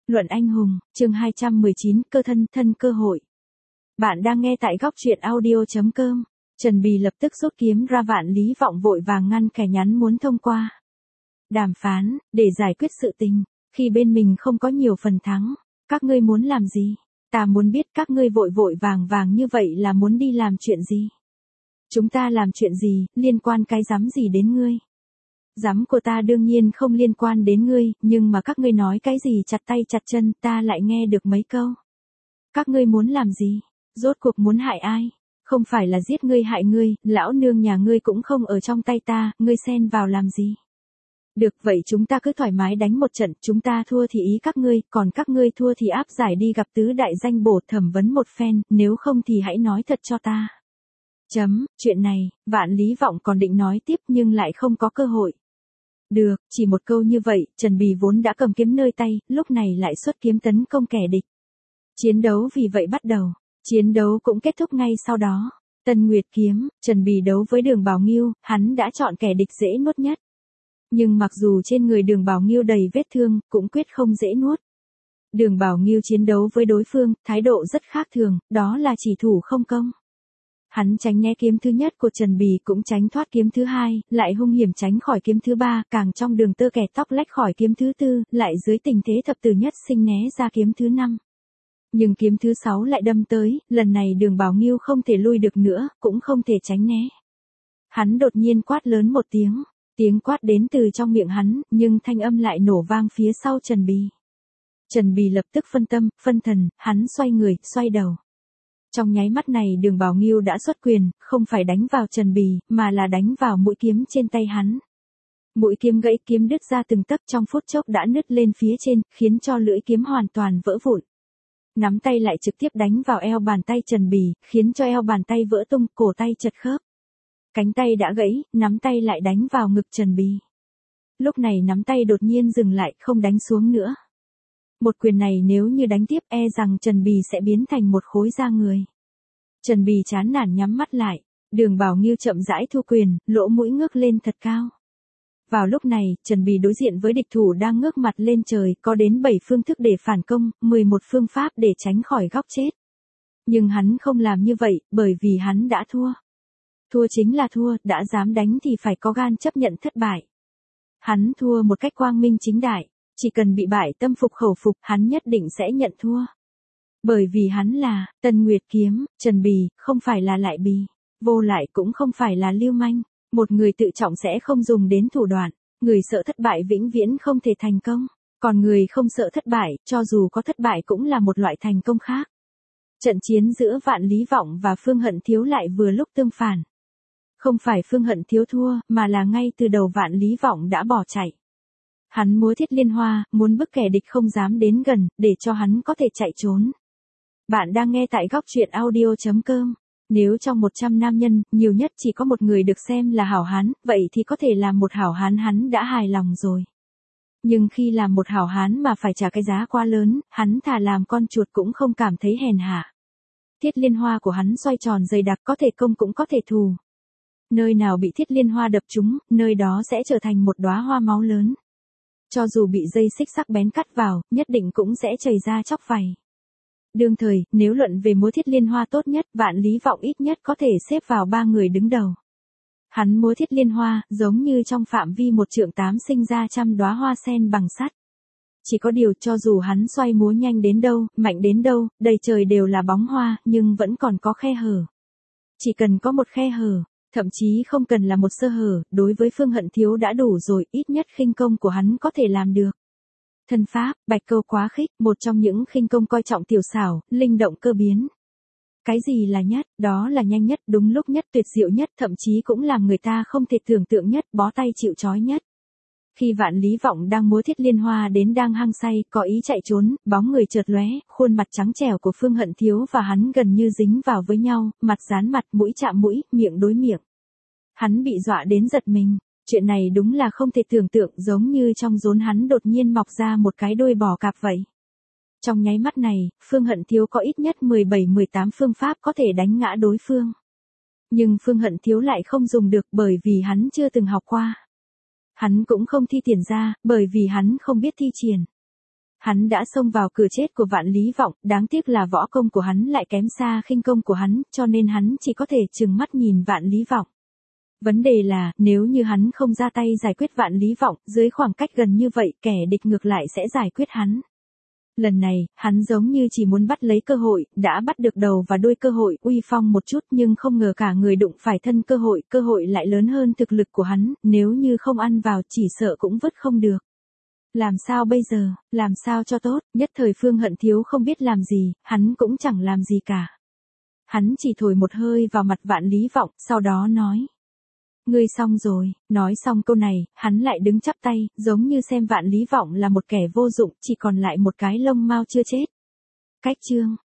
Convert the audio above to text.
Luận anh hùng, chương 219, cơ thân, thân cơ hội. Bạn đang nghe tại góc truyện audio.com. Trần Bì lập tức rút kiếm ra, Vạn Lý Vọng vội vàng ngăn kẻ nhắn muốn thông qua đàm phán, để giải quyết sự tình. Khi bên mình không có nhiều phần thắng, các ngươi muốn làm gì? Ta muốn biết các ngươi vội vội vàng vàng như vậy là muốn đi làm chuyện gì? Chúng ta làm chuyện gì, liên quan cái rắm gì đến ngươi? Rắm của ta đương nhiên không liên quan đến ngươi, nhưng mà các ngươi nói cái gì chặt tay chặt chân, ta lại nghe được mấy câu. Các ngươi muốn làm gì? Rốt cuộc muốn hại ai? Không phải là giết ngươi hại ngươi, lão nương nhà ngươi cũng không ở trong tay ta, ngươi xen vào làm gì? Được vậy chúng ta cứ thoải mái đánh một trận, chúng ta thua thì ý các ngươi, còn các ngươi thua thì áp giải đi gặp tứ đại danh bổ thẩm vấn một phen, nếu không thì hãy nói thật cho ta. Chuyện này, Vạn Lý Vọng còn định nói tiếp nhưng lại không có cơ hội. Được, chỉ một câu như vậy, Trần Bì vốn đã cầm kiếm nơi tay, lúc này lại xuất kiếm tấn công kẻ địch. Chiến đấu vì vậy bắt đầu, chiến đấu cũng kết thúc ngay sau đó. Tân Nguyệt kiếm, Trần Bì đấu với Đường Bảo Nghiêu, hắn đã chọn kẻ địch dễ nuốt nhất. Nhưng mặc dù trên người Đường Bảo Nghiêu đầy vết thương, cũng quyết không dễ nuốt. Đường Bảo Nghiêu chiến đấu với đối phương, thái độ rất khác thường, đó là chỉ thủ không công. Hắn tránh né kiếm thứ nhất của Trần Bì cũng tránh thoát kiếm thứ hai, lại hung hiểm tránh khỏi kiếm thứ ba, càng trong đường tơ kẻ tóc lách khỏi kiếm thứ tư, lại dưới tình thế thập tử nhất sinh né ra kiếm thứ năm. Nhưng kiếm thứ sáu lại đâm tới, lần này Đường Bảo Nghiêu không thể lui được nữa, cũng không thể tránh né. Hắn đột nhiên quát lớn một tiếng quát đến từ trong miệng hắn, nhưng thanh âm lại nổ vang phía sau Trần Bì. Trần Bì lập tức phân tâm, phân thần, hắn xoay người, xoay đầu. Trong nháy mắt này Đường Bảo Nghiêu đã xuất quyền, không phải đánh vào Trần Bì, mà là đánh vào mũi kiếm trên tay hắn. Mũi kiếm gãy, kiếm đứt ra từng tấc, trong phút chốc đã nứt lên phía trên, khiến cho lưỡi kiếm hoàn toàn vỡ vụn. Nắm tay lại trực tiếp đánh vào eo bàn tay Trần Bì, khiến cho eo bàn tay vỡ tung, cổ tay chật khớp. Cánh tay đã gãy, nắm tay lại đánh vào ngực Trần Bì. Lúc này nắm tay đột nhiên dừng lại, không đánh xuống nữa. Một quyền này nếu như đánh tiếp e rằng Trần Bì sẽ biến thành một khối da người. Trần Bì chán nản nhắm mắt lại, Đường Bảo Nghiêu chậm rãi thu quyền, lỗ mũi ngước lên thật cao. Vào lúc này, Trần Bì đối diện với địch thủ đang ngước mặt lên trời, có đến 7 phương thức để phản công, 11 phương pháp để tránh khỏi góc chết. Nhưng hắn không làm như vậy, bởi vì hắn đã thua. Thua chính là thua, đã dám đánh thì phải có gan chấp nhận thất bại. Hắn thua một cách quang minh chính đại. Chỉ cần bị bại tâm phục khẩu phục, hắn nhất định sẽ nhận thua. Bởi vì hắn là Tân Nguyệt kiếm, Trần Bì, không phải là Lại Bì, Vô Lại cũng không phải là lưu manh. Một người tự trọng sẽ không dùng đến thủ đoạn, người sợ thất bại vĩnh viễn không thể thành công, còn người không sợ thất bại, cho dù có thất bại cũng là một loại thành công khác. Trận chiến giữa Vạn Lý Vọng và Phương Hận Thiếu lại vừa lúc tương phản. Không phải Phương Hận Thiếu thua, mà là ngay từ đầu Vạn Lý Vọng đã bỏ chạy. Hắn múa Thiết Liên Hoa, muốn bức kẻ địch không dám đến gần, để cho hắn có thể chạy trốn. Bạn đang nghe tại góc truyện audio.com. Nếu trong 100 nam nhân, nhiều nhất chỉ có một người được xem là hảo hán, vậy thì có thể làm một hảo hán hắn đã hài lòng rồi. Nhưng khi làm một hảo hán mà phải trả cái giá quá lớn, hắn thà làm con chuột cũng không cảm thấy hèn hạ. Thiết Liên Hoa của hắn xoay tròn dày đặc, có thể công cũng có thể thù. Nơi nào bị Thiết Liên Hoa đập trúng, nơi đó sẽ trở thành một đóa hoa máu lớn. Cho dù bị dây xích sắc bén cắt vào, nhất định cũng sẽ chảy ra chóc vảy. Đương thời, nếu luận về múa Thiết Liên Hoa tốt nhất, Vạn Lý Vọng ít nhất có thể xếp vào 3 người đứng đầu. Hắn múa Thiết Liên Hoa, giống như trong phạm vi 1 trượng 8 sinh ra trăm đóa hoa sen bằng sắt. Chỉ có điều cho dù hắn xoay múa nhanh đến đâu, mạnh đến đâu, đầy trời đều là bóng hoa, nhưng vẫn còn có khe hở. Chỉ cần có một khe hở, thậm chí không cần là một sơ hở, đối với Phương Hận Thiếu đã đủ rồi, ít nhất khinh công của hắn có thể làm được. Thân pháp, Bạch Câu Quá Khích, một trong những khinh công coi trọng tiểu xảo, linh động cơ biến. Cái gì là nhất, đó là nhanh nhất, đúng lúc nhất, tuyệt diệu nhất, thậm chí cũng làm người ta không thể tưởng tượng nhất, bó tay chịu trói nhất. Khi Vạn Lý Vọng đang múa Thiết Liên Hoa đến đang hăng say, có ý chạy trốn, bóng người chợt lóe, khuôn mặt trắng trẻo của Phương Hận Thiếu và hắn gần như dính vào với nhau, mặt dán mặt, mũi chạm mũi, miệng đối miệng. Hắn bị dọa đến giật mình, chuyện này đúng là không thể tưởng tượng, giống như trong rốn hắn đột nhiên mọc ra một cái đuôi bò cạp vậy. Trong nháy mắt này, Phương Hận Thiếu có ít nhất 17-18 phương pháp có thể đánh ngã đối phương. Nhưng Phương Hận Thiếu lại không dùng được bởi vì hắn chưa từng học qua. Hắn cũng không thi triển ra, bởi vì hắn không biết thi triển. Hắn đã xông vào cửa chết của Vạn Lý Vọng, đáng tiếc là võ công của hắn lại kém xa khinh công của hắn, cho nên hắn chỉ có thể trừng mắt nhìn Vạn Lý Vọng. Vấn đề là, nếu như hắn không ra tay giải quyết Vạn Lý Vọng, dưới khoảng cách gần như vậy, kẻ địch ngược lại sẽ giải quyết hắn. Lần này, hắn giống như chỉ muốn bắt lấy cơ hội, đã bắt được đầu và đuôi cơ hội, uy phong một chút nhưng không ngờ cả người đụng phải thân cơ hội lại lớn hơn thực lực của hắn, nếu như không ăn vào chỉ sợ cũng vứt không được. Làm sao bây giờ, làm sao cho tốt, nhất thời Phương Hận Thiếu không biết làm gì, hắn cũng chẳng làm gì cả. Hắn chỉ thổi một hơi vào mặt Vạn Lý Vọng, sau đó nói. Ngươi xong rồi, nói xong câu này, hắn lại đứng chắp tay, giống như xem Vạn Lý Vọng là một kẻ vô dụng, chỉ còn lại một cái lông mao chưa chết. Cách chương